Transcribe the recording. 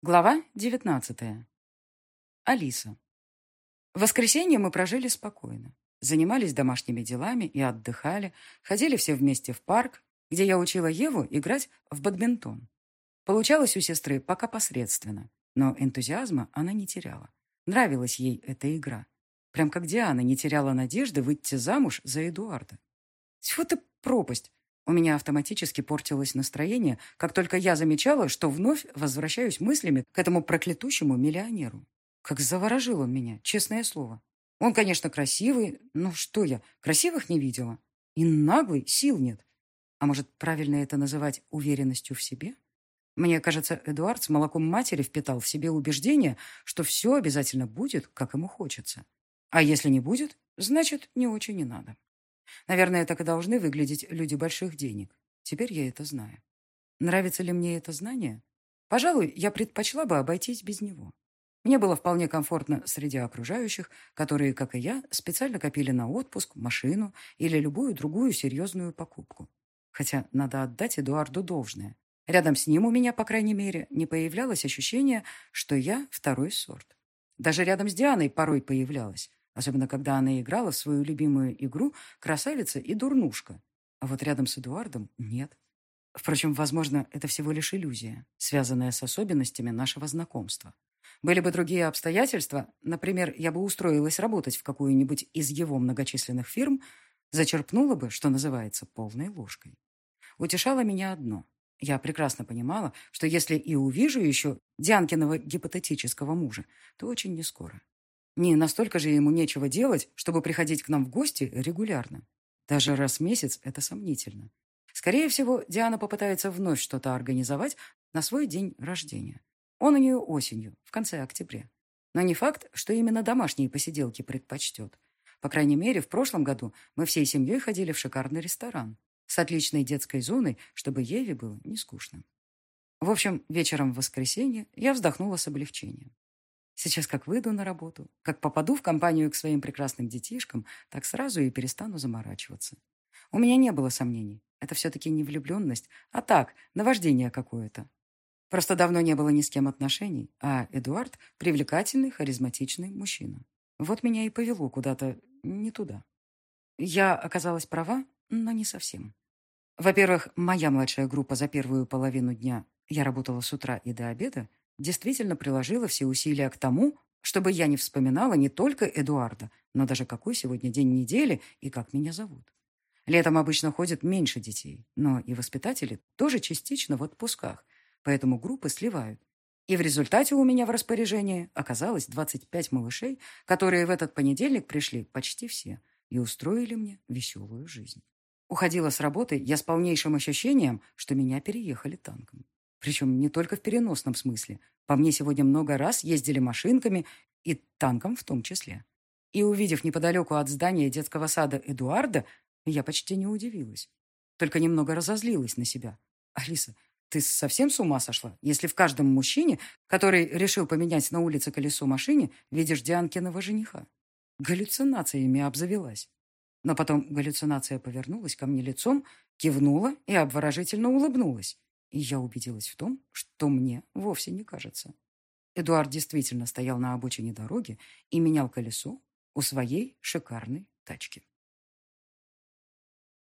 Глава 19. Алиса. В воскресенье мы прожили спокойно. Занимались домашними делами и отдыхали. Ходили все вместе в парк, где я учила Еву играть в бадминтон. Получалось у сестры пока посредственно, но энтузиазма она не теряла. Нравилась ей эта игра. Прям как Диана не теряла надежды выйти замуж за Эдуарда. Тьфу ты, пропасть! У меня автоматически портилось настроение, как только я замечала, что вновь возвращаюсь мыслями к этому проклятущему миллионеру. Как заворожил он меня, честное слово. Он, конечно, красивый, но что я, красивых не видела. И наглый, сил нет. А может, правильно это называть уверенностью в себе? Мне кажется, Эдуард с молоком матери впитал в себе убеждение, что все обязательно будет, как ему хочется. А если не будет, значит, не очень и надо. Наверное, так и должны выглядеть люди больших денег. Теперь я это знаю. Нравится ли мне это знание? Пожалуй, я предпочла бы обойтись без него. Мне было вполне комфортно среди окружающих, которые, как и я, специально копили на отпуск, машину или любую другую серьезную покупку. Хотя надо отдать Эдуарду должное. Рядом с ним у меня, по крайней мере, не появлялось ощущение, что я второй сорт. Даже рядом с Дианой порой появлялось. Особенно, когда она играла в свою любимую игру «Красавица и дурнушка». А вот рядом с Эдуардом нет. Впрочем, возможно, это всего лишь иллюзия, связанная с особенностями нашего знакомства. Были бы другие обстоятельства, например, я бы устроилась работать в какую-нибудь из его многочисленных фирм, зачерпнула бы, что называется, полной ложкой. Утешало меня одно. Я прекрасно понимала, что если и увижу еще Дианкиного гипотетического мужа, то очень нескоро. Не настолько же ему нечего делать, чтобы приходить к нам в гости регулярно. Даже раз в месяц это сомнительно. Скорее всего, Диана попытается вновь что-то организовать на свой день рождения. Он у нее осенью, в конце октября. Но не факт, что именно домашние посиделки предпочтет. По крайней мере, в прошлом году мы всей семьей ходили в шикарный ресторан с отличной детской зоной, чтобы Еве было не скучно. В общем, вечером в воскресенье я вздохнула с облегчением. Сейчас как выйду на работу, как попаду в компанию к своим прекрасным детишкам, так сразу и перестану заморачиваться. У меня не было сомнений. Это все-таки не влюбленность, а так, наваждение какое-то. Просто давно не было ни с кем отношений, а Эдуард– привлекательный, харизматичный мужчина. Вот меня и повело куда-то не туда. Я оказалась права, но не совсем. Во-первых, моя младшая группа за первую половину дня, я работала с утра и до обеда, действительно приложила все усилия к тому, чтобы я не вспоминала не только Эдуарда, но даже какой сегодня день недели и как меня зовут. Летом обычно ходит меньше детей, но и воспитатели тоже частично в отпусках, поэтому группы сливают. И в результате у меня в распоряжении оказалось 25 малышей, которые в этот понедельник пришли почти все и устроили мне веселую жизнь. Уходила с работы я с полнейшим ощущением, что меня переехали танком. Причем не только в переносном смысле. По мне сегодня много раз ездили машинками и танком в том числе. И увидев неподалеку от здания детского сада Эдуарда, я почти не удивилась. Только немного разозлилась на себя. «Алиса, ты совсем с ума сошла, если в каждом мужчине, который решил поменять на улице колесо машине, видишь Дианкиного жениха?» Галлюцинациями обзавелась. Но потом галлюцинация повернулась ко мне лицом, кивнула и обворожительно улыбнулась. И я убедилась в том, что мне вовсе не кажется. Эдуард действительно стоял на обочине дороги и менял колесо у своей шикарной тачки.